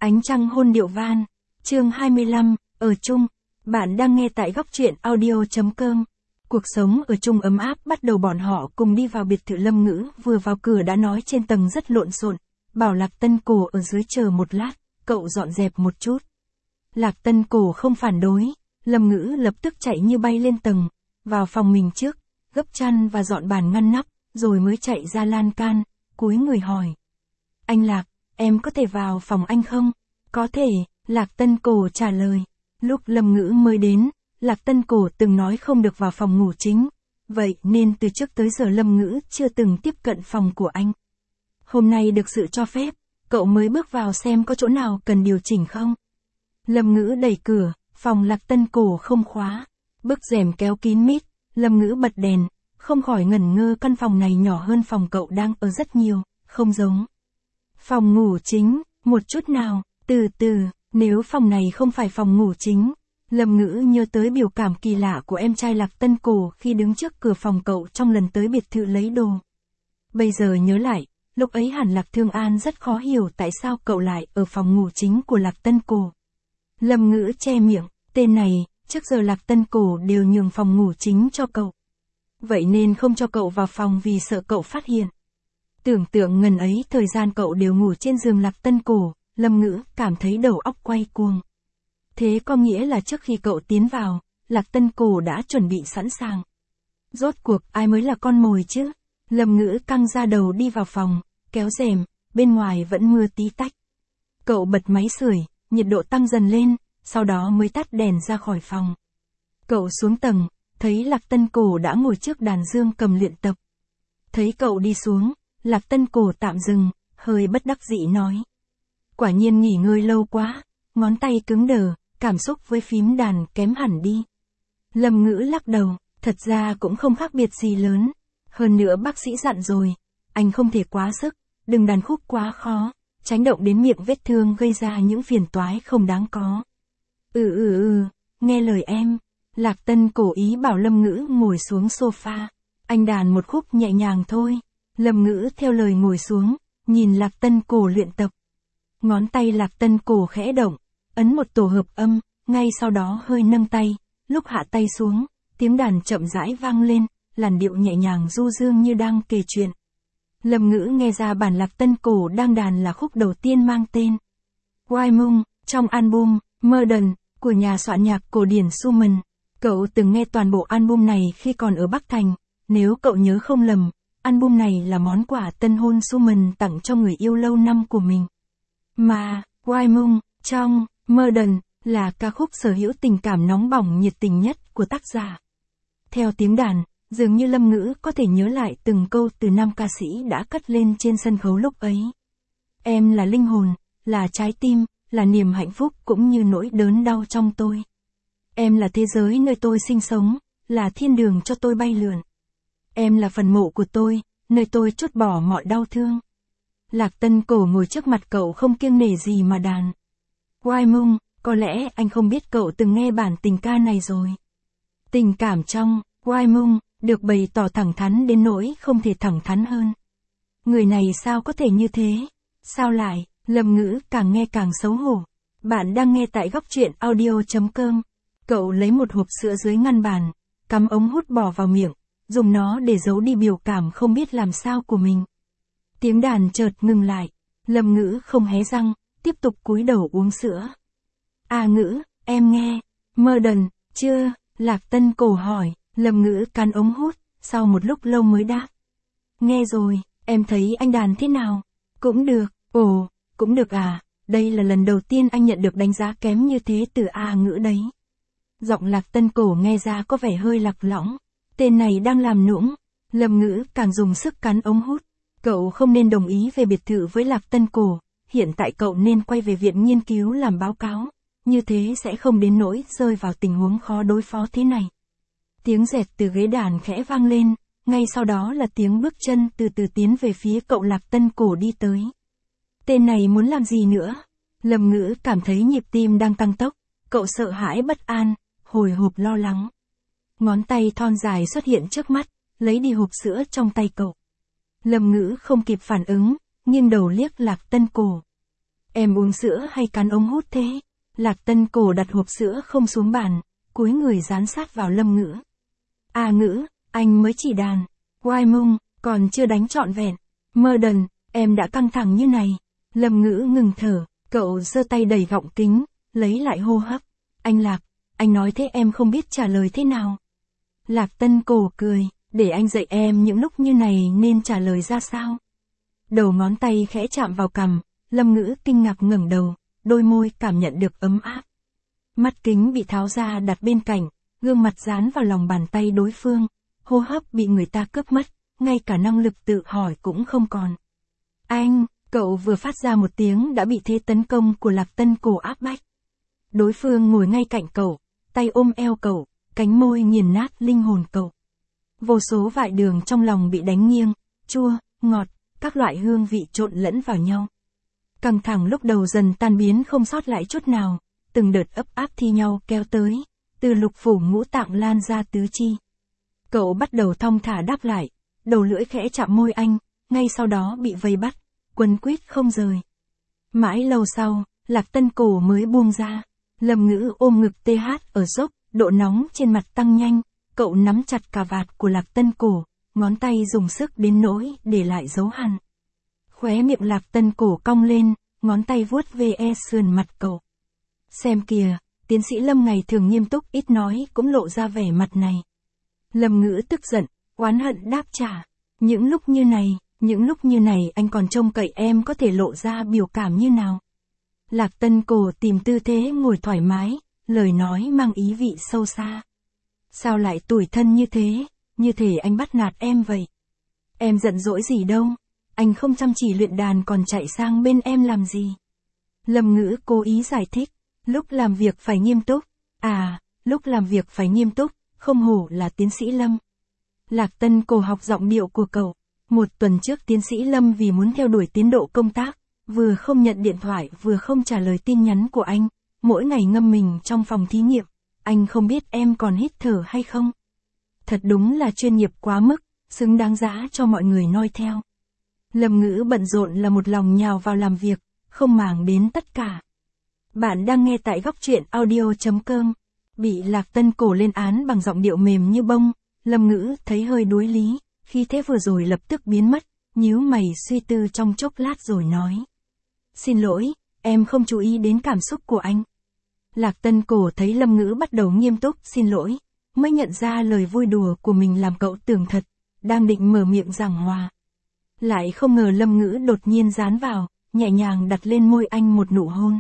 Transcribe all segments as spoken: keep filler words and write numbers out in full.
Ánh trăng hôn điệu van. Chương hai mươi lăm, ở chung. Bạn đang nghe tại góc truyện audio.com. Cuộc sống ở chung ấm áp bắt đầu bọn họ cùng đi vào biệt thự Lâm Ngữ, vừa vào cửa đã nói trên tầng rất lộn xộn, bảo Lạc Tân Cổ ở dưới chờ một lát, cậu dọn dẹp một chút. Lạc Tân Cổ không phản đối, Lâm Ngữ lập tức chạy như bay lên tầng, vào phòng mình trước, gấp chăn và dọn bàn ngăn nắp, rồi mới chạy ra lan can, cúi người hỏi. Anh Lạc, em có thể vào phòng anh không? Có thể, Lạc Tân Cổ trả lời. Lúc Lâm Ngữ mới đến, Lạc Tân Cổ từng nói không được vào phòng ngủ chính, vậy nên từ trước tới giờ Lâm Ngữ chưa từng tiếp cận phòng của anh. Hôm nay được sự cho phép, cậu mới bước vào xem có chỗ nào cần điều chỉnh không. Lâm Ngữ đẩy cửa, phòng Lạc Tân Cổ không khóa, bức rèm kéo kín mít, Lâm Ngữ bật đèn, không khỏi ngẩn ngơ, căn phòng này nhỏ hơn phòng cậu đang ở rất nhiều, không giống phòng ngủ chính, một chút nào. Từ từ, nếu phòng này không phải phòng ngủ chính, Lâm Ngữ nhớ tới biểu cảm kỳ lạ của em trai Lạc Tân Cổ khi đứng trước cửa phòng cậu trong lần tới biệt thự lấy đồ. Bây giờ nhớ lại, lúc ấy hẳn Lạc Thương An rất khó hiểu tại sao cậu lại ở phòng ngủ chính của Lạc Tân Cổ. Lâm Ngữ che miệng, tên này, trước giờ Lạc Tân Cổ đều nhường phòng ngủ chính cho cậu. Vậy nên không cho cậu vào phòng vì sợ cậu phát hiện. Tưởng tượng ngần ấy thời gian cậu đều ngủ trên giường Lạc Tân Cổ, Lâm Ngữ cảm thấy đầu óc quay cuồng. Thế có nghĩa là trước khi cậu tiến vào, Lạc Tân Cổ đã chuẩn bị sẵn sàng. Rốt cuộc ai mới là con mồi chứ? Lâm Ngữ căng ra đầu đi vào phòng, kéo rèm, bên ngoài vẫn mưa tí tách. Cậu bật máy sưởi, nhiệt độ tăng dần lên, sau đó mới tắt đèn ra khỏi phòng. Cậu xuống tầng, thấy Lạc Tân Cổ đã ngồi trước đàn dương cầm luyện tập. Thấy cậu đi xuống, Lạc Tân Cổ tạm dừng, hơi bất đắc dĩ nói. Quả nhiên nghỉ ngơi lâu quá, ngón tay cứng đờ, cảm xúc với phím đàn kém hẳn đi. Lâm Ngữ lắc đầu, thật ra cũng không khác biệt gì lớn. Hơn nữa bác sĩ dặn rồi, anh không thể quá sức, đừng đàn khúc quá khó, tránh động đến miệng vết thương gây ra những phiền toái không đáng có. Ừ ừ ừ, nghe lời em. Lạc Tân Cổ ý bảo Lâm Ngữ ngồi xuống sofa. Anh đàn một khúc nhẹ nhàng thôi. Lâm Ngữ theo lời ngồi xuống, nhìn Lạc Tân Cổ luyện tập. Ngón tay Lạc Tân Cổ khẽ động, ấn một tổ hợp âm, ngay sau đó hơi nâng tay, lúc hạ tay xuống, tiếng đàn chậm rãi vang lên, làn điệu nhẹ nhàng du dương như đang kể chuyện. Lâm Ngữ nghe ra bản Lạc Tân Cổ đang đàn là khúc đầu tiên mang tên Why Moon, trong album Modern của nhà soạn nhạc cổ điển Schumann. Cậu từng nghe toàn bộ album này khi còn ở Bắc Thành, nếu cậu nhớ không lầm, album này là món quà tân hôn Schumann tặng cho người yêu lâu năm của mình. Mà, Why Moon, trong Modern, là ca khúc sở hữu tình cảm nóng bỏng nhiệt tình nhất của tác giả. Theo tiếng đàn, dường như Lâm Ngữ có thể nhớ lại từng câu từ nam ca sĩ đã cất lên trên sân khấu lúc ấy. Em là linh hồn, là trái tim, là niềm hạnh phúc cũng như nỗi đớn đau trong tôi. Em là thế giới nơi tôi sinh sống, là thiên đường cho tôi bay lượn. Em là phần mộ của tôi, nơi tôi trút bỏ mọi đau thương. Lạc Tân Cổ ngồi trước mặt cậu không kiêng nể gì mà đàn. Why Moon, có lẽ anh không biết cậu từng nghe bản tình ca này rồi. Tình cảm trong Why Moon được bày tỏ thẳng thắn đến nỗi không thể thẳng thắn hơn. Người này sao có thể như thế? Sao lại? Lâm Ngữ càng nghe càng xấu hổ. Bạn đang nghe tại góc truyện audio.com. Cậu lấy một hộp sữa dưới ngăn bàn, cắm ống hút bỏ vào miệng, dùng nó để giấu đi biểu cảm không biết làm sao của mình. Tiếng đàn chợt ngừng lại, Lâm Ngữ không hé răng, tiếp tục cúi đầu uống sữa. À Ngữ, em nghe, Modern, chưa? Lạc Tân Cổ hỏi, Lâm Ngữ cắn ống hút, sau một lúc lâu mới đáp. Nghe rồi, em thấy anh đàn thế nào? Cũng được, ồ, cũng được à, đây là lần đầu tiên anh nhận được đánh giá kém như thế từ A Ngữ đấy. Giọng Lạc Tân Cổ nghe ra có vẻ hơi lạc lõng, tên này đang làm nũng. Lâm Ngữ càng dùng sức cắn ống hút. Cậu không nên đồng ý về biệt thự với Lạc Tân Cổ, hiện tại cậu nên quay về viện nghiên cứu làm báo cáo, như thế sẽ không đến nỗi rơi vào tình huống khó đối phó thế này. Tiếng dẹt từ ghế đàn khẽ vang lên, ngay sau đó là tiếng bước chân từ từ tiến về phía cậu. Lạc Tân Cổ đi tới. Tên này muốn làm gì nữa? Lâm Ngữ cảm thấy nhịp tim đang tăng tốc, cậu sợ hãi bất an, hồi hộp lo lắng. Ngón tay thon dài xuất hiện trước mắt, lấy đi hộp sữa trong tay cậu. Lâm Ngữ không kịp phản ứng, nghiêng đầu liếc Lạc Tân Cổ. em uống sữa hay cắn ống hút thế? Lạc Tân Cổ đặt hộp sữa không xuống bàn, cúi người dán sát vào Lâm Ngữ. À Ngữ, anh mới chỉ đàn. Oai mông, còn chưa đánh trọn vẹn. Mơ đần, em đã căng thẳng như này. Lâm Ngữ ngừng thở, cậu giơ tay đẩy gọng kính, lấy lại hô hấp. Anh Lạc, anh nói thế em không biết trả lời thế nào. Lạc Tân Cổ cười, để anh dạy em những lúc như này nên trả lời ra sao. Đầu ngón tay khẽ chạm vào cằm, Lâm Ngữ kinh ngạc ngẩng đầu, đôi môi cảm nhận được ấm áp. Mắt kính bị tháo ra đặt bên cạnh, gương mặt dán vào lòng bàn tay đối phương, hô hấp bị người ta cướp mất, ngay cả năng lực tự hỏi cũng không còn. Anh, cậu vừa phát ra một tiếng đã bị thế tấn công của Lạc Tân Cổ áp bách. Đối phương ngồi ngay cạnh cậu, tay ôm eo cậu, cánh môi nghiền nát linh hồn cậu. Vô số vại đường trong lòng bị đánh nghiêng, chua, ngọt, các loại hương vị trộn lẫn vào nhau. Căng thẳng lúc đầu dần tan biến không sót lại chút nào, từng đợt ấp áp thi nhau kéo tới, từ lục phủ ngũ tạng lan ra tứ chi. Cậu bắt đầu thong thả đáp lại, đầu lưỡi khẽ chạm môi anh, ngay sau đó bị vây bắt, quấn quýt không rời. Mãi lâu sau, Lạc Tân Cổ mới buông ra. Lâm Ngữ ôm ngực tê hát ở dốc, độ nóng trên mặt tăng nhanh, cậu nắm chặt cà vạt của Lạc Tân Cổ, ngón tay dùng sức đến nỗi để lại dấu hằn. Khóe miệng Lạc Tân Cổ cong lên, ngón tay vuốt ve sườn mặt cậu. Xem kìa, tiến sĩ Lâm ngày thường nghiêm túc ít nói cũng lộ ra vẻ mặt này. Lâm Ngữ tức giận, oán hận đáp trả. Những lúc như này, những lúc như này anh còn trông cậy em có thể lộ ra biểu cảm như nào. Lạc Tân Cổ tìm tư thế ngồi thoải mái, lời nói mang ý vị sâu xa. Sao lại tủi thân như thế, như thể anh bắt nạt em vậy. Em giận dỗi gì đâu, anh không chăm chỉ luyện đàn còn chạy sang bên em làm gì. Lâm Ngữ cố ý giải thích, lúc làm việc phải nghiêm túc, à, lúc làm việc phải nghiêm túc, không hổ là tiến sĩ Lâm. Lạc Tân Cổ học giọng điệu của cậu, một tuần trước tiến sĩ Lâm vì muốn theo đuổi tiến độ công tác, vừa không nhận điện thoại vừa không trả lời tin nhắn của anh, mỗi ngày ngâm mình trong phòng thí nghiệm, anh không biết em còn hít thở hay không. Thật đúng là chuyên nghiệp quá mức, xứng đáng giá cho mọi người noi theo. Lâm Ngữ bận rộn là một lòng nhào vào làm việc, không màng đến tất cả. Bạn đang nghe tại góc truyện audio chấm com. Bị Lạc Tân Cổ lên án bằng giọng điệu mềm như bông, Lâm Ngữ thấy hơi đuối lý, khi thế vừa rồi lập tức biến mất, nhíu mày suy tư trong chốc lát rồi nói. Xin lỗi, em không chú ý đến cảm xúc của anh. Lạc Tân Cổ thấy Lâm Ngữ bắt đầu nghiêm túc xin lỗi, mới nhận ra lời vui đùa của mình làm cậu tưởng thật, đang định mở miệng giảng hòa. Lại không ngờ Lâm Ngữ đột nhiên dán vào, nhẹ nhàng đặt lên môi anh một nụ hôn.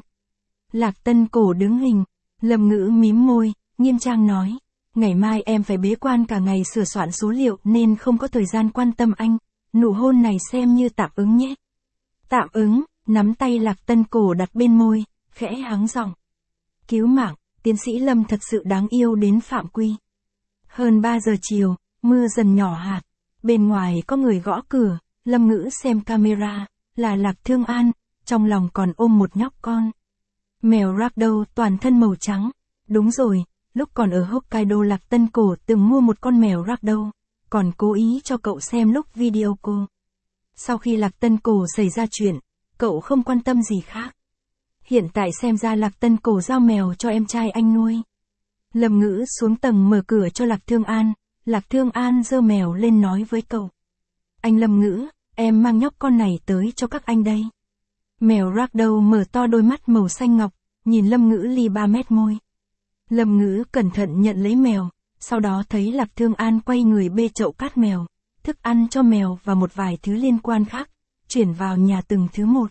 Lạc Tân Cổ đứng hình, Lâm Ngữ mím môi, nghiêm trang nói, ngày mai em phải bế quan cả ngày sửa soạn số liệu nên không có thời gian quan tâm anh, nụ hôn này xem như tạm ứng nhé. Tạm ứng, nắm tay Lạc Tân Cổ đặt bên môi, khẽ hắng giọng. Cứu mạng, tiến sĩ Lâm thật sự đáng yêu đến phạm quy. Hơn ba giờ chiều, mưa dần nhỏ hạt, bên ngoài có người gõ cửa, Lâm Ngữ xem camera, là Lạc Thương An, trong lòng còn ôm một nhóc con. Mèo ragdoll toàn thân màu trắng, đúng rồi, lúc còn ở Hokkaido Lạc Tân Cổ từng mua một con mèo ragdoll, còn cố ý cho cậu xem lúc video call. Sau khi Lạc Tân Cổ xảy ra chuyện, cậu không quan tâm gì khác. Hiện tại xem ra Lạc Tân Cổ giao mèo cho em trai anh nuôi. Lâm Ngữ xuống tầng mở cửa cho Lạc Thương An, Lạc Thương An giơ mèo lên nói với cậu. Anh Lâm Ngữ, em mang nhóc con này tới cho các anh đây. Mèo ragdoll mở to đôi mắt màu xanh ngọc, nhìn Lâm Ngữ ly ba mét môi. Lâm Ngữ cẩn thận nhận lấy mèo, sau đó thấy Lạc Thương An quay người bê chậu cát mèo, thức ăn cho mèo và một vài thứ liên quan khác, chuyển vào nhà từng thứ một.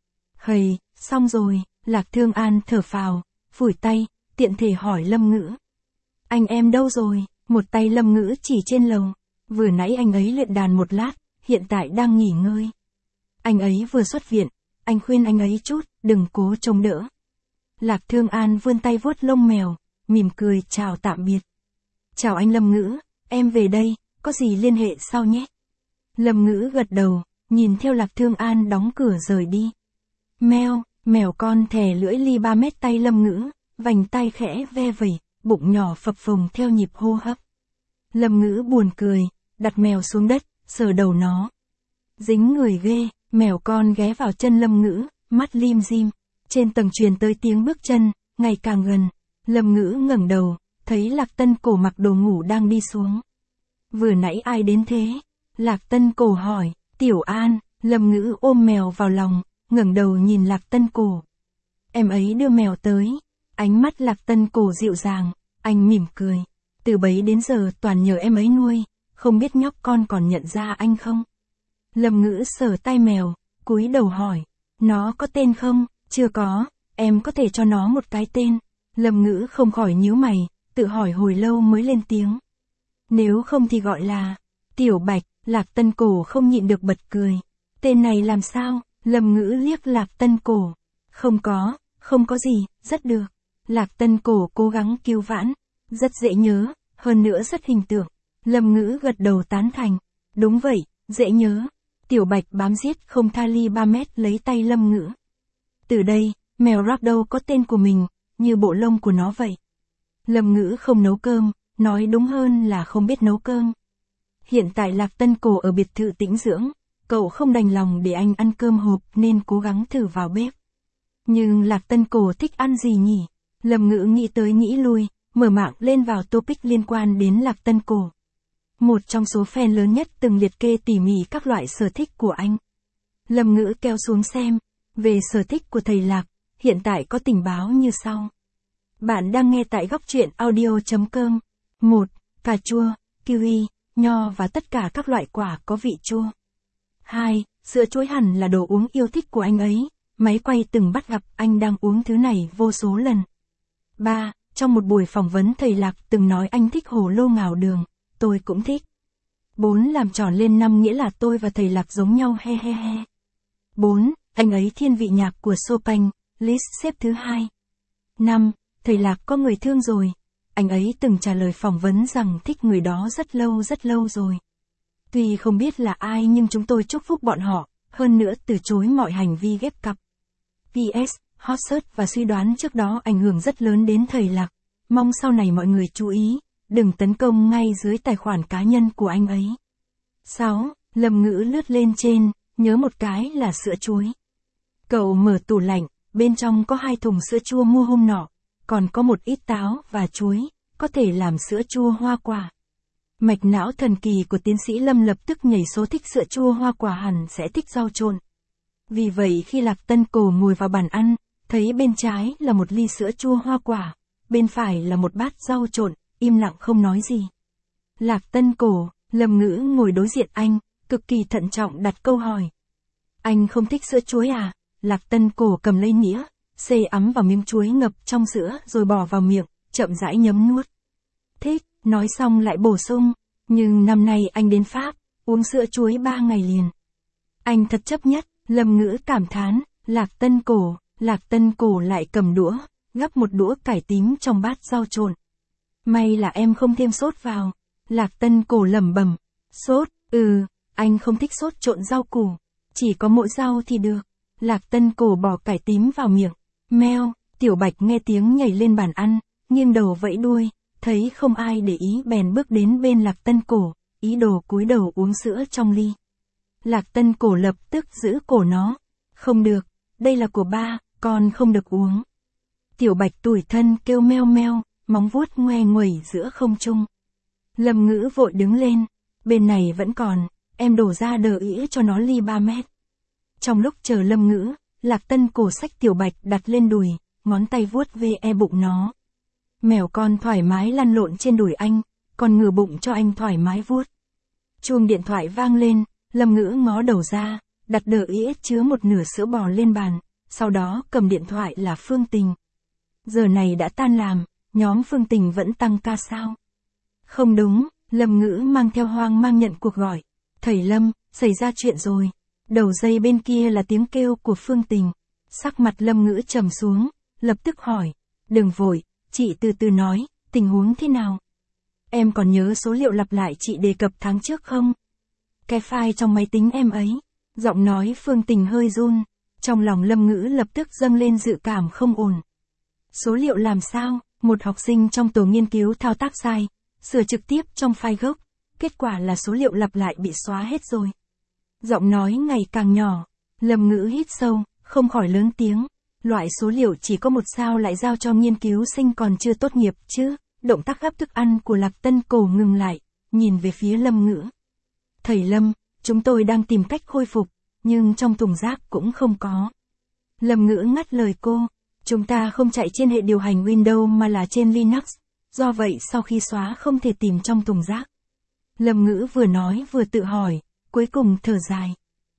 Hầy, xong rồi, Lạc Thương An thở phào, phủi tay, tiện thể hỏi Lâm Ngữ. Anh em đâu rồi? Một tay Lâm Ngữ chỉ trên lầu, vừa nãy anh ấy luyện đàn một lát, hiện tại đang nghỉ ngơi. Anh ấy vừa xuất viện, anh khuyên anh ấy chút, đừng cố trông đỡ. Lạc Thương An vươn tay vuốt lông mèo, mỉm cười chào tạm biệt. Chào anh Lâm Ngữ, em về đây, có gì liên hệ sau nhé. Lâm Ngữ gật đầu, nhìn theo Lạc Thương An đóng cửa rời đi. Mèo, mèo con thè lưỡi ly ba mét tay Lâm Ngữ, vành tay khẽ ve vẩy, bụng nhỏ phập phồng theo nhịp hô hấp. Lâm Ngữ buồn cười, đặt mèo xuống đất, sờ đầu nó. Dính người ghê, mèo con ghé vào chân Lâm Ngữ, mắt lim dim. Trên tầng truyền tới tiếng bước chân, ngày càng gần. Lâm Ngữ ngẩng đầu, thấy Lạc Tân Cổ mặc đồ ngủ đang đi xuống. Vừa nãy ai đến thế? Lạc Tân Cổ hỏi. Tiểu An. Lâm Ngữ ôm mèo vào lòng, ngẩng đầu nhìn Lạc Tân Cổ. Em ấy đưa mèo tới. Ánh mắt Lạc Tân Cổ dịu dàng, anh mỉm cười. Từ bấy đến giờ toàn nhờ em ấy nuôi, không biết nhóc con còn nhận ra anh không? Lâm Ngữ sờ tai mèo, cúi đầu hỏi. Nó có tên không? Chưa có, em có thể cho nó một cái tên. Lâm Ngữ không khỏi nhíu mày, tự hỏi hồi lâu mới lên tiếng. Nếu không thì gọi là Tiểu Bạch. Lạc Tân Cổ không nhịn được bật cười. Tên này làm sao? Lâm Ngữ liếc Lạc Tân Cổ. Không có, không có gì, rất được. Lạc Tân Cổ cố gắng cứu vãn. Rất dễ nhớ, hơn nữa rất hình tượng. Lâm Ngữ gật đầu tán thành. Đúng vậy, dễ nhớ. Tiểu Bạch bám giết không tha ly ba mét lấy tay Lâm Ngữ. Từ đây, mèo Ragdoll có tên của mình, như bộ lông của nó vậy. Lâm Ngữ không nấu cơm, nói đúng hơn là không biết nấu cơm. Hiện tại Lạc Tân Cổ ở biệt thự tĩnh dưỡng, cậu không đành lòng để anh ăn cơm hộp nên cố gắng thử vào bếp. Nhưng Lạc Tân Cổ thích ăn gì nhỉ? Lâm Ngữ nghĩ tới nghĩ lui, mở mạng lên vào topic liên quan đến Lạc Tân Cổ. Một trong số fan lớn nhất từng liệt kê tỉ mỉ các loại sở thích của anh. Lâm Ngữ kéo xuống xem, về sở thích của thầy Lạc, hiện tại có tình báo như sau. Bạn đang nghe tại góc truyện audio chấm com. một. Cà chua, kiwi, nho và tất cả các loại quả có vị chua. hai. Sữa chuối hẳn là đồ uống yêu thích của anh ấy, máy quay từng bắt gặp anh đang uống thứ này vô số lần. ba. Trong một buổi phỏng vấn thầy Lạc từng nói anh thích hồ lô ngào đường, tôi cũng thích. bốn. Làm tròn lên năm nghĩa là tôi và thầy Lạc giống nhau he he he. bốn. Anh ấy thiên vị nhạc của Chopin, Liszt xếp thứ hai. năm. Thầy Lạc có người thương rồi. Anh ấy từng trả lời phỏng vấn rằng thích người đó rất lâu rất lâu rồi. Tuy không biết là ai nhưng chúng tôi chúc phúc bọn họ, hơn nữa từ chối mọi hành vi ghép cặp. pê ét. Hot search và suy đoán trước đó ảnh hưởng rất lớn đến thầy Lạc. Mong sau này mọi người chú ý, đừng tấn công ngay dưới tài khoản cá nhân của anh ấy. sáu. Lâm Ngữ lướt lên trên, nhớ một cái là sữa chuối. Cậu mở tủ lạnh, bên trong có hai thùng sữa chua mua hôm nọ, còn có một ít táo và chuối, có thể làm sữa chua hoa quả. Mạch não thần kỳ của tiến sĩ Lâm lập tức nhảy số thích sữa chua hoa quả hẳn sẽ thích rau trộn. Vì vậy khi Lạc Tân Cổ ngồi vào bàn ăn, thấy bên trái là một ly sữa chua hoa quả, bên phải là một bát rau trộn, im lặng không nói gì. Lạc Tân Cổ, Lâm Ngữ ngồi đối diện anh, cực kỳ thận trọng đặt câu hỏi. Anh không thích sữa chuối à? Lạc Tân Cổ cầm lấy nĩa, xê ấm vào miếng chuối ngập trong sữa rồi bỏ vào miệng, chậm rãi nhấm nuốt. Thích, nói xong lại bổ sung, nhưng năm nay anh đến Pháp, uống sữa chuối ba ngày liền. Anh thật chấp nhất, Lâm Ngữ cảm thán. Lạc Tân Cổ, Lạc Tân Cổ lại cầm đũa, gắp một đũa cải tím trong bát rau trộn. May là em không thêm sốt vào. Lạc Tân Cổ lẩm bẩm. Sốt, ừ, anh không thích sốt trộn rau củ, chỉ có mỗi rau thì được. Lạc Tân Cổ bỏ cải tím vào miệng. Meo, Tiểu Bạch nghe tiếng nhảy lên bàn ăn, nghiêng đầu vẫy đuôi, thấy không ai để ý bèn bước đến bên Lạc Tân Cổ, ý đồ cúi đầu uống sữa trong ly. Lạc Tân Cổ lập tức giữ cổ nó. Không được, đây là của ba, con không được uống. Tiểu Bạch tủi thân kêu meo meo, móng vuốt ngoe nguẩy giữa không trung. Lâm Ngữ vội đứng lên, bên này vẫn còn, em đổ ra đờ ĩ cho nó ly ba mét. Trong lúc chờ Lâm Ngữ, Lạc Tân Cổ xách Tiểu Bạch đặt lên đùi, ngón tay vuốt ve e bụng nó. Mèo con thoải mái lăn lộn trên đùi anh, còn ngửa bụng cho anh thoải mái vuốt. Chuông điện thoại vang lên, Lâm Ngữ ngó đầu ra, đặt đờ ĩ chứa một nửa sữa bò lên bàn, sau đó cầm điện thoại là Phương Tình. Giờ này đã tan làm, nhóm Phương Tình vẫn tăng ca sao? Không đúng, Lâm Ngữ mang theo hoang mang nhận cuộc gọi. Thầy Lâm, xảy ra chuyện rồi. Đầu dây bên kia là tiếng kêu của Phương Tình. Sắc mặt Lâm Ngữ trầm xuống, lập tức hỏi. Đừng vội, chị từ từ nói, tình huống thế nào? Em còn nhớ số liệu lặp lại chị đề cập tháng trước không? Cái file trong máy tính em ấy. Giọng nói Phương Tình hơi run. Trong lòng Lâm Ngữ lập tức dâng lên dự cảm không ổn. Số liệu làm sao? Một học sinh trong tổ nghiên cứu thao tác sai, sửa trực tiếp trong file gốc. Kết quả là số liệu lặp lại bị xóa hết rồi. Giọng nói ngày càng nhỏ. Lâm Ngữ hít sâu, không khỏi lớn tiếng. Loại số liệu chỉ có một sao lại giao cho nghiên cứu sinh còn chưa tốt nghiệp chứ. Động tác gắp thức ăn của Lạc Tân Cổ ngừng lại, nhìn về phía Lâm Ngữ. Thầy Lâm, chúng tôi đang tìm cách khôi phục, nhưng trong thùng rác cũng không có. Lâm Ngữ ngắt lời cô, chúng ta không chạy trên hệ điều hành Windows mà là trên Linux, do vậy sau khi xóa không thể tìm trong thùng rác. Lâm Ngữ vừa nói vừa tự hỏi, cuối cùng thở dài.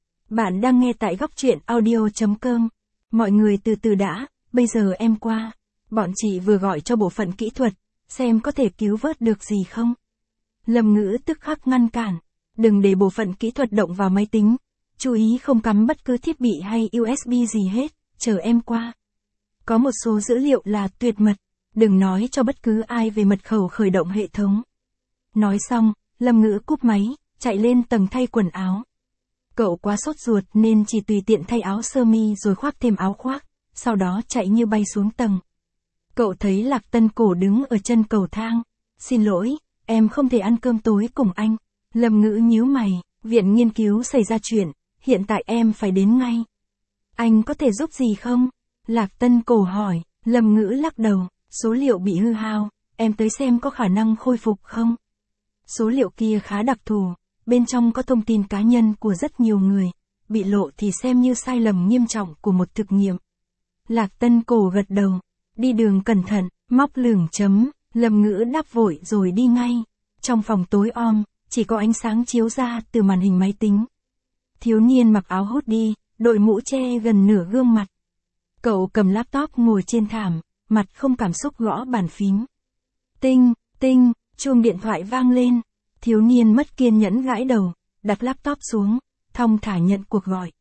Bạn đang nghe tại góc truyện audio chấm com. Mọi người từ từ đã, bây giờ em qua. Bọn chị vừa gọi cho bộ phận kỹ thuật, xem có thể cứu vớt được gì không. Lâm Ngữ tức khắc ngăn cản, đừng để bộ phận kỹ thuật động vào máy tính. Chú ý không cắm bất cứ thiết bị hay u ét bê gì hết, chờ em qua. Có một số dữ liệu là tuyệt mật, đừng nói cho bất cứ ai về mật khẩu khởi động hệ thống. Nói xong, Lâm Ngữ cúp máy, chạy lên tầng thay quần áo. Cậu quá sốt ruột nên chỉ tùy tiện thay áo sơ mi rồi khoác thêm áo khoác, sau đó chạy như bay xuống tầng. Cậu thấy Lạc Tân Cổ đứng ở chân cầu thang. Xin lỗi, em không thể ăn cơm tối cùng anh. Lâm Ngữ nhíu mày, viện nghiên cứu xảy ra chuyện, hiện tại em phải đến ngay. Anh có thể giúp gì không? Lạc Tân Cổ hỏi, Lâm Ngữ lắc đầu, số liệu bị hư hao, em tới xem có khả năng khôi phục không? Số liệu kia khá đặc thù, bên trong có thông tin cá nhân của rất nhiều người, bị lộ thì xem như sai lầm nghiêm trọng của một thực nghiệm. Lạc Tân Cổ gật đầu, đi đường cẩn thận, móc lửng chấm, Lâm Ngữ đáp vội rồi đi ngay. Trong phòng tối om, chỉ có ánh sáng chiếu ra từ màn hình máy tính. Thiếu niên mặc áo hoodie, đội mũ che gần nửa gương mặt. Cậu cầm laptop ngồi trên thảm, mặt không cảm xúc gõ bàn phím. Tinh, tinh, chuông điện thoại vang lên. Thiếu niên mất kiên nhẫn gãi đầu, đặt laptop xuống, thong thả nhận cuộc gọi.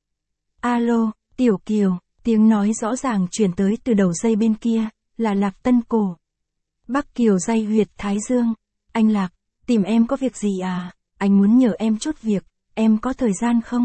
Alo, Tiểu Kiều, tiếng nói rõ ràng truyền tới từ đầu dây bên kia, là Lạc Tân Cổ. Bắc Kiều day huyệt thái dương. Anh Lạc, tìm em có việc gì à? Anh muốn nhờ em chút việc, em có thời gian không?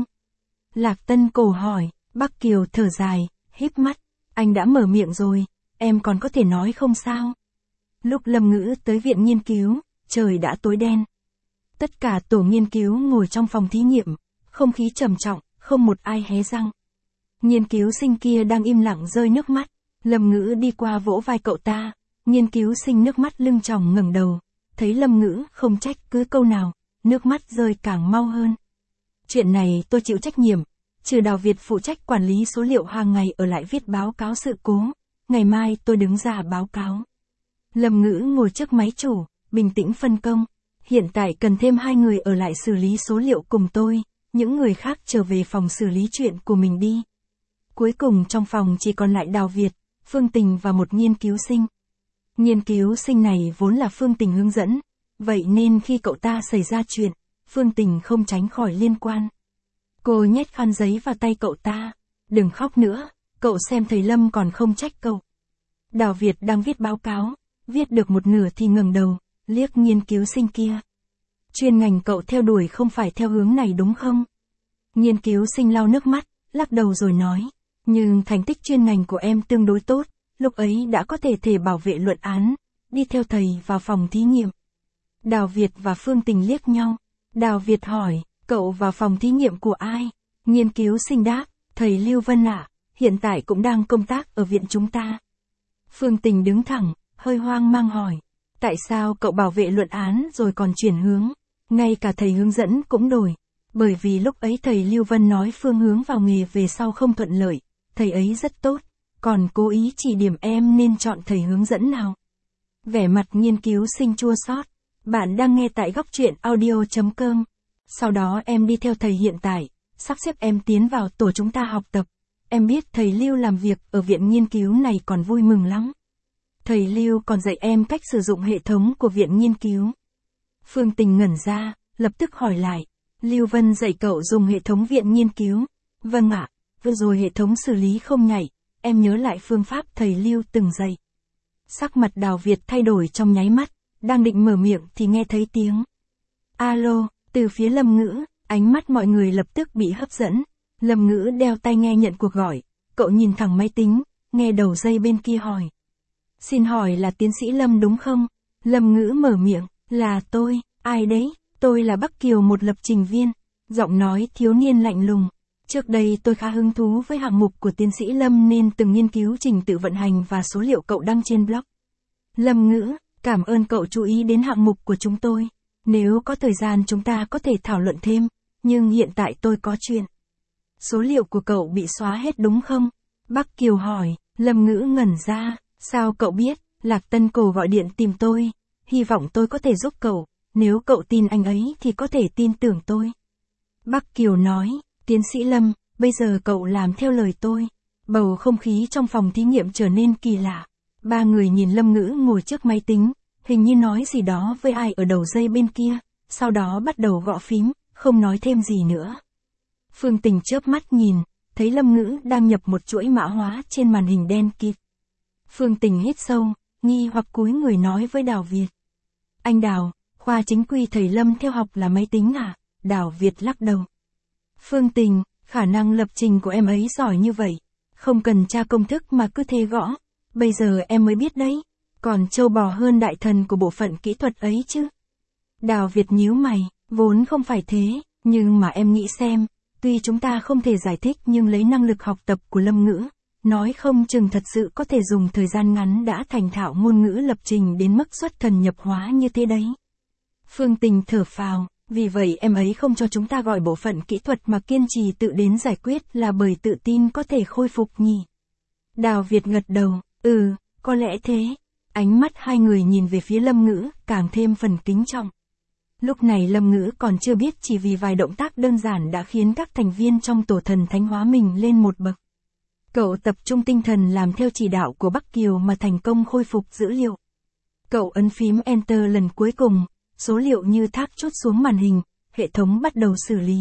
Lạc Tân Cổ hỏi, Bắc Kiều thở dài, híp mắt. Anh đã mở miệng rồi, em còn có thể nói không sao? Lúc Lâm Ngữ tới viện nghiên cứu, trời đã tối đen. Tất cả tổ nghiên cứu ngồi trong phòng thí nghiệm, không khí trầm trọng, không một ai hé răng. Nghiên cứu sinh kia đang im lặng rơi nước mắt, Lâm Ngữ đi qua vỗ vai cậu ta, nghiên cứu sinh nước mắt lưng tròng ngẩng đầu, thấy Lâm Ngữ không trách cứ câu nào, nước mắt rơi càng mau hơn. Chuyện này tôi chịu trách nhiệm, trừ Đào Việt phụ trách quản lý số liệu hàng ngày ở lại viết báo cáo sự cố, ngày mai tôi đứng ra báo cáo. Lâm Ngữ ngồi trước máy chủ, bình tĩnh phân công. Hiện tại cần thêm hai người ở lại xử lý số liệu cùng tôi, những người khác trở về phòng xử lý chuyện của mình đi. Cuối cùng trong phòng chỉ còn lại Đào Việt, Phương Tình và một nghiên cứu sinh. Nghiên cứu sinh này vốn là Phương Tình hướng dẫn, vậy nên khi cậu ta xảy ra chuyện, Phương Tình không tránh khỏi liên quan. Cô nhét khăn giấy vào tay cậu ta, đừng khóc nữa, cậu xem thầy Lâm còn không trách cậu. Đào Việt đang viết báo cáo, viết được một nửa thì ngẩng đầu, liếc nghiên cứu sinh kia. Chuyên ngành cậu theo đuổi không phải theo hướng này đúng không? Nghiên cứu sinh lau nước mắt, lắc đầu rồi nói, nhưng thành tích chuyên ngành của em tương đối tốt, lúc ấy đã có thể thể bảo vệ luận án, đi theo thầy vào phòng thí nghiệm. Đào Việt và Phương Tình liếc nhau, Đào Việt hỏi, cậu vào phòng thí nghiệm của ai? Nghiên cứu sinh đáp, thầy Lưu Vân ạ, hiện tại cũng đang công tác ở viện chúng ta. Phương Tình đứng thẳng, hơi hoang mang hỏi, tại sao cậu bảo vệ luận án rồi còn chuyển hướng, ngay cả thầy hướng dẫn cũng đổi, bởi vì lúc ấy thầy Lưu Vân nói phương hướng vào nghề về sau không thuận lợi, thầy ấy rất tốt, còn cố ý chỉ điểm em nên chọn thầy hướng dẫn nào. Vẻ mặt nghiên cứu sinh chua xót. Bạn đang nghe tại góc truyện audio chấm com. Sau đó em đi theo thầy hiện tại, sắp xếp em tiến vào tổ chúng ta học tập. Em biết thầy Lưu làm việc ở viện nghiên cứu này còn vui mừng lắm. Thầy Lưu còn dạy em cách sử dụng hệ thống của viện nghiên cứu. Phương Tình ngẩn ra, lập tức hỏi lại. Lưu Vân dạy cậu dùng hệ thống viện nghiên cứu. Vâng ạ, vừa rồi hệ thống xử lý không nhảy, em nhớ lại phương pháp thầy Lưu từng dạy. Sắc mặt Đào Việt thay đổi trong nháy mắt, đang định mở miệng thì nghe thấy tiếng. Alo, từ phía Lâm Ngữ, ánh mắt mọi người lập tức bị hấp dẫn. Lâm Ngữ đeo tai nghe nhận cuộc gọi, cậu nhìn thẳng máy tính, nghe đầu dây bên kia hỏi. Xin hỏi là tiến sĩ Lâm đúng không? Lâm Ngữ mở miệng, là tôi, ai đấy, tôi là Bắc Kiều một lập trình viên. Giọng nói thiếu niên lạnh lùng. Trước đây tôi khá hứng thú với hạng mục của tiến sĩ Lâm nên từng nghiên cứu trình tự vận hành và số liệu cậu đăng trên blog. Lâm Ngữ, cảm ơn cậu chú ý đến hạng mục của chúng tôi. Nếu có thời gian chúng ta có thể thảo luận thêm, nhưng hiện tại tôi có chuyện. Số liệu của cậu bị xóa hết đúng không? Bắc Kiều hỏi. Lâm Ngữ ngẩn ra, sao cậu biết? Lạc Tân Cổ gọi điện tìm tôi, hy vọng tôi có thể giúp cậu, nếu cậu tin anh ấy thì có thể tin tưởng tôi. Bắc Kiều nói, tiến sĩ Lâm, bây giờ cậu làm theo lời tôi. Bầu không khí trong phòng thí nghiệm trở nên kỳ lạ. Ba người nhìn Lâm Ngữ ngồi trước máy tính, hình như nói gì đó với ai ở đầu dây bên kia, sau đó bắt đầu gõ phím, không nói thêm gì nữa. Phương Tình chớp mắt nhìn, thấy Lâm Ngữ đang nhập một chuỗi mã hóa trên màn hình đen kịt. Phương Tình hít sâu, nghi hoặc cúi người nói với Đào Việt. Anh Đào, khoa chính quy thầy Lâm theo học là máy tính à? Đào Việt lắc đầu. Phương Tình, khả năng lập trình của em ấy giỏi như vậy, không cần tra công thức mà cứ thế gõ. Bây giờ em mới biết đấy, còn trâu bò hơn đại thần của bộ phận kỹ thuật ấy chứ. Đào Việt nhíu mày, vốn không phải thế, nhưng mà em nghĩ xem, tuy chúng ta không thể giải thích nhưng lấy năng lực học tập của Lâm Ngữ, nói không chừng thật sự có thể dùng thời gian ngắn đã thành thạo ngôn ngữ lập trình đến mức xuất thần nhập hóa như thế đấy. Phương Tình thở phào, vì vậy em ấy không cho chúng ta gọi bộ phận kỹ thuật mà kiên trì tự đến giải quyết là bởi tự tin có thể khôi phục nhỉ. Đào Việt gật đầu, ừ, có lẽ thế. Ánh mắt hai người nhìn về phía Lâm Ngữ, càng thêm phần kính trọng. Lúc này Lâm Ngữ còn chưa biết chỉ vì vài động tác đơn giản đã khiến các thành viên trong tổ thần thánh hóa mình lên một bậc. Cậu tập trung tinh thần làm theo chỉ đạo của Bắc Kiều mà thành công khôi phục dữ liệu. Cậu ấn phím Enter lần cuối cùng, số liệu như thác trút xuống màn hình, hệ thống bắt đầu xử lý.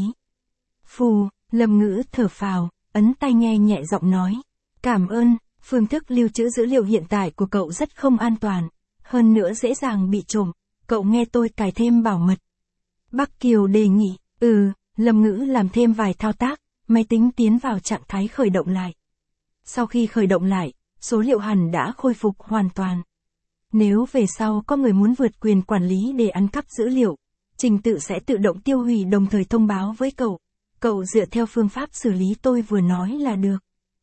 Phù, Lâm Ngữ thở phào, ấn tai nghe nhẹ giọng nói. Cảm ơn, phương thức lưu trữ dữ liệu hiện tại của cậu rất không an toàn, hơn nữa dễ dàng bị trộm, cậu nghe tôi cài thêm bảo mật. Bắc Kiều đề nghị, ừ, Lâm Ngữ làm thêm vài thao tác, máy tính tiến vào trạng thái khởi động lại. Sau khi khởi động lại, số liệu hẳn đã khôi phục hoàn toàn. Nếu về sau có người muốn vượt quyền quản lý để ăn cắp dữ liệu, trình tự sẽ tự động tiêu hủy đồng thời thông báo với cậu. Cậu dựa theo phương pháp xử lý tôi vừa nói là được.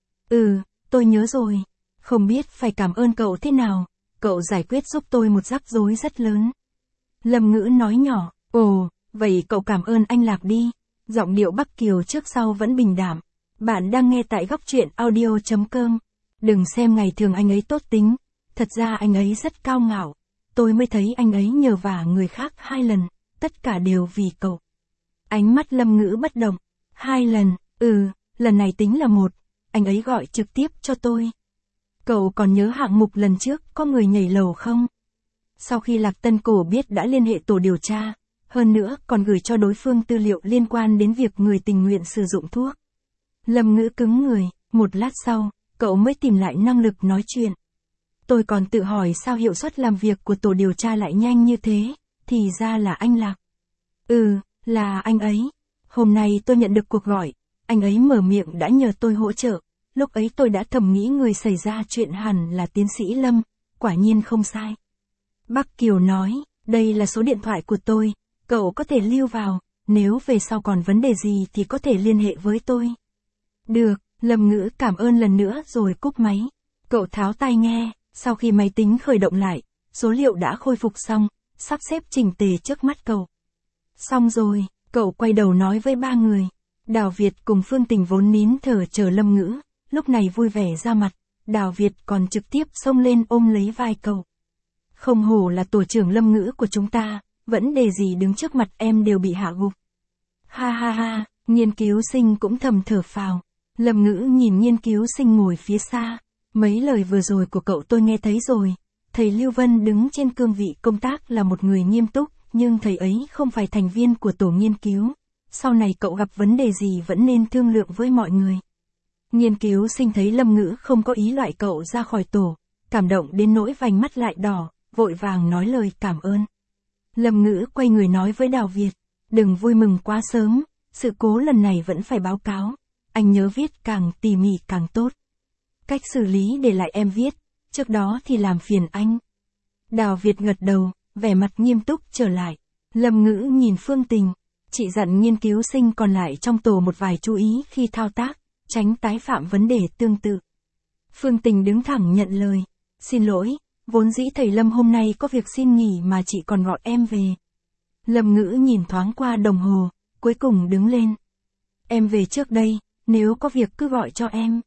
Ừ, tôi nhớ rồi. Không biết phải cảm ơn cậu thế nào, cậu giải quyết giúp tôi một rắc rối rất lớn. Lâm Ngữ nói nhỏ, ồ, vậy cậu cảm ơn anh Lạc đi. Giọng điệu Bắc Kiều trước sau vẫn bình đảm. Bạn đang nghe tại góc truyện audio chấm com. Đừng xem ngày thường anh ấy tốt tính, thật ra anh ấy rất cao ngạo. Tôi mới thấy anh ấy nhờ vả người khác hai lần, tất cả đều vì cậu. Ánh mắt Lâm Ngữ bất động. Hai lần, ừ, lần này tính là một, anh ấy gọi trực tiếp cho tôi. Cậu còn nhớ hạng mục lần trước có người nhảy lầu không? Sau khi Lạc Tân Cổ biết đã liên hệ tổ điều tra, hơn nữa còn gửi cho đối phương tư liệu liên quan đến việc người tình nguyện sử dụng thuốc. Lâm Ngữ cứng người, một lát sau, cậu mới tìm lại năng lực nói chuyện. Tôi còn tự hỏi sao hiệu suất làm việc của tổ điều tra lại nhanh như thế, thì ra là anh Lạc. Ừ, là anh ấy. Hôm nay tôi nhận được cuộc gọi, anh ấy mở miệng đã nhờ tôi hỗ trợ. Lúc ấy tôi đã thầm nghĩ người xảy ra chuyện hẳn là tiến sĩ Lâm, quả nhiên không sai. Bắc Kiều nói, đây là số điện thoại của tôi, cậu có thể lưu vào, nếu về sau còn vấn đề gì thì có thể liên hệ với tôi. Được, Lâm Ngữ cảm ơn lần nữa rồi cúp máy. Cậu tháo tai nghe, sau khi máy tính khởi động lại, số liệu đã khôi phục xong, sắp xếp chỉnh tề trước mắt cậu. Xong rồi, cậu quay đầu nói với ba người. Đào Việt cùng Phương Tình vốn nín thở chờ Lâm Ngữ, lúc này vui vẻ ra mặt, Đào Việt còn trực tiếp xông lên ôm lấy vai cậu. Không hổ là tổ trưởng Lâm Ngữ của chúng ta, vấn đề gì đứng trước mặt em đều bị hạ gục. Ha ha ha, nghiên cứu sinh cũng thầm thở phào. Lâm Ngữ nhìn nghiên cứu sinh ngồi phía xa, mấy lời vừa rồi của cậu tôi nghe thấy rồi. Thầy Lưu Vân đứng trên cương vị công tác là một người nghiêm túc, nhưng thầy ấy không phải thành viên của tổ nghiên cứu. Sau này cậu gặp vấn đề gì vẫn nên thương lượng với mọi người. Nghiên cứu sinh thấy Lâm Ngữ không có ý loại cậu ra khỏi tổ, cảm động đến nỗi vành mắt lại đỏ, vội vàng nói lời cảm ơn. Lâm Ngữ quay người nói với Đào Việt, đừng vui mừng quá sớm, sự cố lần này vẫn phải báo cáo, anh nhớ viết càng tỉ mỉ càng tốt. Cách xử lý để lại em viết, trước đó thì làm phiền anh. Đào Việt gật đầu, vẻ mặt nghiêm túc trở lại. Lâm Ngữ nhìn Phương Tình, Chị dặn nghiên cứu sinh còn lại trong tổ một vài chú ý khi thao tác, tránh tái phạm vấn đề tương tự. Phương Tình đứng thẳng nhận lời. Xin lỗi, vốn dĩ thầy Lâm hôm nay có việc xin nghỉ mà chị còn gọi em về. Lâm Ngữ nhìn thoáng qua đồng hồ, cuối cùng đứng lên. Em về trước đây, nếu có việc cứ gọi cho em.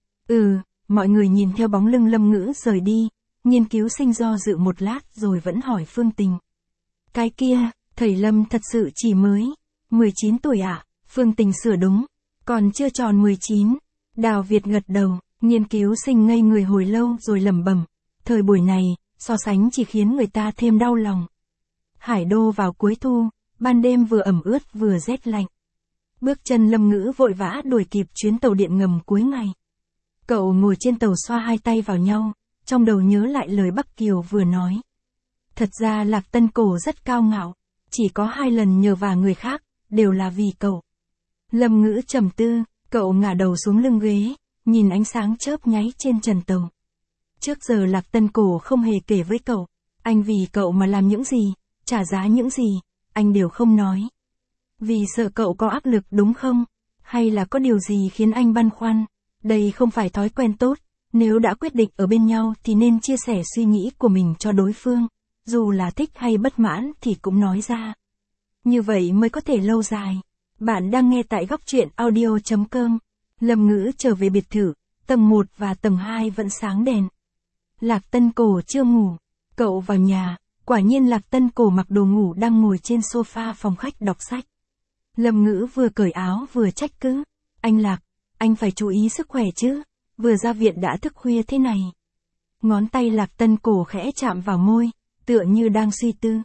Ừ, mọi người nhìn theo bóng lưng Lâm Ngữ rời đi, nghiên cứu sinh do dự một lát rồi vẫn hỏi Phương Tình. Cái kia, thầy Lâm thật sự chỉ mới mười chín tuổi à? Phương Tình sửa đúng, còn chưa tròn mười chín. Đào Việt gật đầu, nghiên cứu sinh ngây người hồi lâu rồi lẩm bẩm. Thời buổi này, so sánh chỉ khiến người ta thêm đau lòng. Hải Đô vào cuối thu, ban đêm vừa ẩm ướt vừa rét lạnh. Bước chân Lâm Ngữ vội vã đuổi kịp chuyến tàu điện ngầm cuối ngày. Cậu ngồi trên tàu xoa hai tay vào nhau, trong đầu nhớ lại lời Bắc Kiều vừa nói. Thật ra Lạc Tân Cổ rất cao ngạo, chỉ có hai lần nhờ vả người khác, đều là vì cậu. Lâm Ngữ trầm tư, cậu ngả đầu xuống lưng ghế, nhìn ánh sáng chớp nháy trên trần tàu. Trước giờ Lạc Tân Cổ không hề kể với cậu, anh vì cậu mà làm những gì, trả giá những gì, anh đều không nói. Vì sợ cậu có áp lực đúng không? Hay là có điều gì khiến anh băn khoăn? Đây không phải thói quen tốt, nếu đã quyết định ở bên nhau thì nên chia sẻ suy nghĩ của mình cho đối phương, dù là thích hay bất mãn thì cũng nói ra. Như vậy mới có thể lâu dài. Bạn đang nghe tại góc truyện audio chấm com. Lâm Ngữ trở về biệt thự, tầng một và tầng hai vẫn sáng đèn. Lạc Tân Cổ chưa ngủ, cậu vào nhà, quả nhiên Lạc Tân Cổ mặc đồ ngủ đang ngồi trên sofa phòng khách đọc sách. Lâm Ngữ vừa cởi áo vừa trách cứ. Anh Lạc, anh phải chú ý sức khỏe chứ, vừa ra viện đã thức khuya thế này. Ngón tay Lạc Tân Cổ khẽ chạm vào môi, tựa như đang suy tư.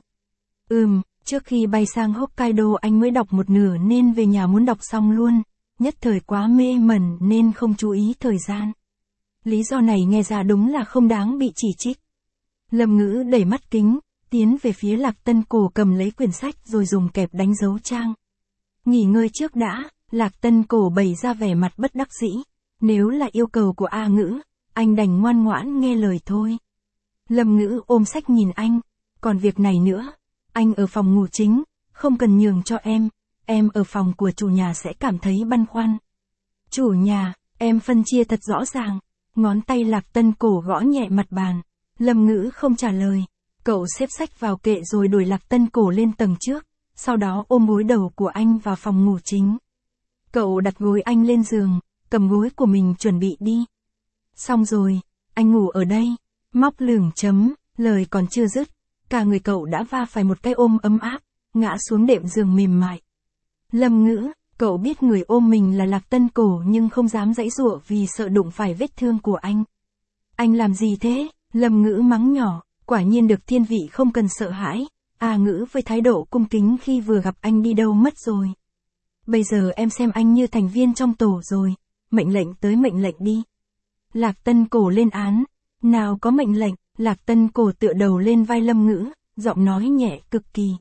Ừm, trước khi bay sang Hokkaido anh mới đọc một nửa nên về nhà muốn đọc xong luôn, nhất thời quá mê mẩn nên không chú ý thời gian. Lý do này nghe ra đúng là không đáng bị chỉ trích. Lâm Ngữ đẩy mắt kính, tiến về phía Lạc Tân Cổ cầm lấy quyển sách rồi dùng kẹp đánh dấu trang. Nghỉ ngơi trước đã, Lạc Tân Cổ bày ra vẻ mặt bất đắc dĩ. Nếu là yêu cầu của A Ngữ, anh đành ngoan ngoãn nghe lời thôi. Lâm Ngữ ôm sách nhìn anh, còn việc này nữa, anh ở phòng ngủ chính, không cần nhường cho em, em ở phòng của chủ nhà sẽ cảm thấy băn khoăn. Chủ nhà, em phân chia thật rõ ràng, ngón tay Lạc Tân Cổ gõ nhẹ mặt bàn. Lâm Ngữ không trả lời, cậu xếp sách vào kệ rồi đuổi Lạc Tân Cổ lên tầng trước, sau đó ôm gối đầu của anh vào phòng ngủ chính. Cậu đặt gối anh lên giường, cầm gối của mình chuẩn bị đi. Xong rồi, anh ngủ ở đây, móc lửng chấm, lời còn chưa dứt, cả người cậu đã va phải một cái ôm ấm áp, ngã xuống đệm giường mềm mại. Lâm Ngữ, cậu biết người ôm mình là Lạc Tân Cổ nhưng không dám giãy giụa vì sợ đụng phải vết thương của anh. Anh làm gì thế? Lâm Ngữ mắng nhỏ, quả nhiên được thiên vị không cần sợ hãi. A Ngữ với thái độ cung kính khi vừa gặp anh đi đâu mất rồi. Bây giờ em xem anh như thành viên trong tổ rồi, mệnh lệnh tới mệnh lệnh đi. Lạc Tân Cổ lên án, nào có mệnh lệnh, Lạc Tân Cổ tựa đầu lên vai Lâm Ngữ, giọng nói nhẹ cực kỳ.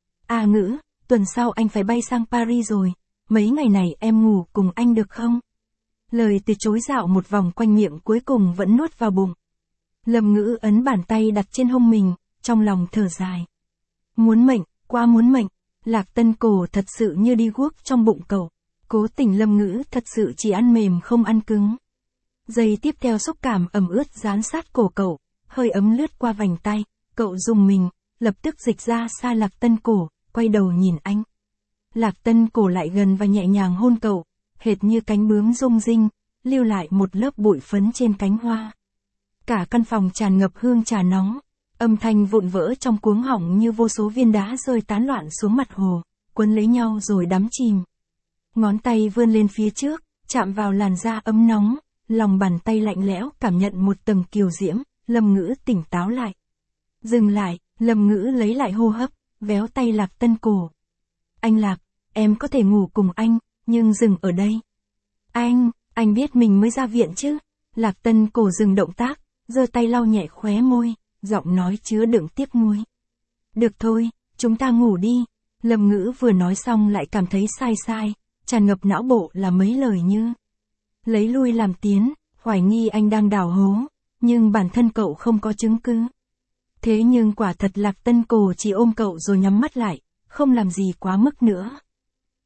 A Ngữ, tuần sau anh phải bay sang Paris rồi, mấy ngày này em ngủ cùng anh được không? Lời từ chối dạo một vòng quanh miệng cuối cùng vẫn nuốt vào bụng. Lâm Ngữ ấn bàn tay đặt trên hông mình, trong lòng thở dài. Muốn mệnh, quá muốn mệnh, Lạc Tân Cổ thật sự như đi guốc trong bụng cậu. Cố tình Lâm Ngữ thật sự chỉ ăn mềm không ăn cứng. Giây tiếp theo xúc cảm ẩm ướt dán sát cổ cậu, hơi ấm lướt qua vành tay, cậu rùng mình, lập tức dịch ra xa Lạc Tân Cổ, quay đầu nhìn anh. Lạc Tân Cổ lại gần và nhẹ nhàng hôn cậu, hệt như cánh bướm rung rinh, lưu lại một lớp bụi phấn trên cánh hoa. Cả căn phòng tràn ngập hương trà nóng, âm thanh vụn vỡ trong cuống họng như vô số viên đá rơi tán loạn xuống mặt hồ, quấn lấy nhau rồi đắm chìm. Ngón tay vươn lên phía trước, chạm vào làn da ấm nóng, lòng bàn tay lạnh lẽo cảm nhận một tầng kiều diễm, Lâm Ngữ tỉnh táo lại. Dừng lại, Lâm Ngữ lấy lại hô hấp, véo tay Lạc Tân Cổ. Anh Lạc, em có thể ngủ cùng anh, nhưng dừng ở đây. Anh, anh biết mình mới ra viện chứ? Lạc Tân Cổ dừng động tác, giơ tay lau nhẹ khóe môi, giọng nói chứa đựng tiếc nuối. Được thôi, chúng ta ngủ đi. Lâm Ngữ vừa nói xong lại cảm thấy sai sai, tràn ngập não bộ là mấy lời như lấy lui làm tiến, hoài nghi anh đang đào hố, nhưng bản thân cậu không có chứng cứ. Thế nhưng quả thật Lạc Tân Cổ chỉ ôm cậu rồi nhắm mắt lại, không làm gì quá mức nữa.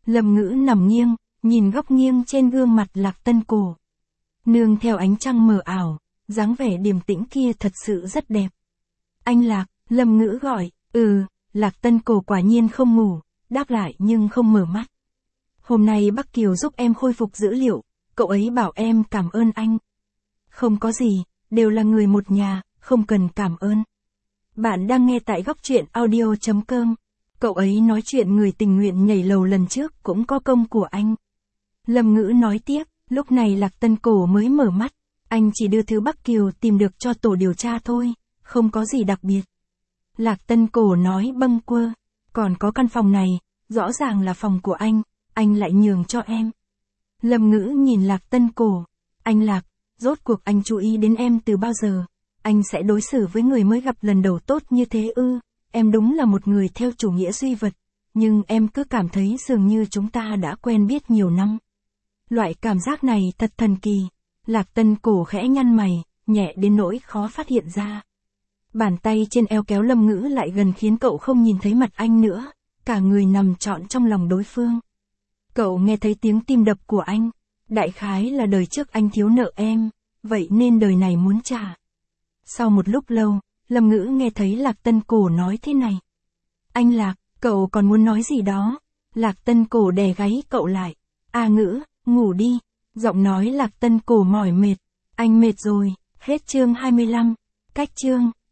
Lâm Ngữ nằm nghiêng, nhìn góc nghiêng trên gương mặt Lạc Tân Cổ. Nương theo ánh trăng mờ ảo, dáng vẻ điềm tĩnh kia thật sự rất đẹp. Anh Lạc, Lâm Ngữ gọi, ừ, Lạc Tân Cổ quả nhiên không ngủ, đáp lại nhưng không mở mắt. Hôm nay Bắc Kiều giúp em khôi phục dữ liệu, cậu ấy bảo em cảm ơn anh. Không có gì, đều là người một nhà, không cần cảm ơn. Bạn đang nghe tại góc truyện audio chấm com. Cậu ấy nói chuyện người tình nguyện nhảy lầu lần trước cũng có công của anh. Lâm Ngữ nói tiếp, lúc này Lạc Tân Cổ mới mở mắt. Anh chỉ đưa thứ Bắc Kiều tìm được cho tổ điều tra thôi, không có gì đặc biệt. Lạc Tân Cổ nói bâng quơ, còn có căn phòng này, rõ ràng là phòng của anh, anh lại nhường cho em. Lâm Ngữ nhìn Lạc Tân Cổ, anh Lạc, rốt cuộc anh chú ý đến em từ bao giờ? Anh sẽ đối xử với người mới gặp lần đầu tốt như thế ư? Em đúng là một người theo chủ nghĩa duy vật, nhưng em cứ cảm thấy dường như chúng ta đã quen biết nhiều năm. Loại cảm giác này thật thần kỳ. Lạc Tân Cổ khẽ nhăn mày, nhẹ đến nỗi khó phát hiện ra. Bàn tay trên eo kéo Lâm Ngữ lại gần khiến cậu không nhìn thấy mặt anh nữa, cả người nằm trọn trong lòng đối phương. Cậu nghe thấy tiếng tim đập của anh, đại khái là đời trước anh thiếu nợ em, vậy nên đời này muốn trả. Sau một lúc lâu, Lâm Ngữ nghe thấy Lạc Tân Cổ nói thế này. Anh Lạc, cậu còn muốn nói gì đó? Lạc Tân Cổ đè gáy cậu lại. À Ngữ, ngủ đi. Giọng nói Lạc Tân Cổ mỏi mệt. Anh mệt rồi. Hết chương hai mươi lăm. Cách chương.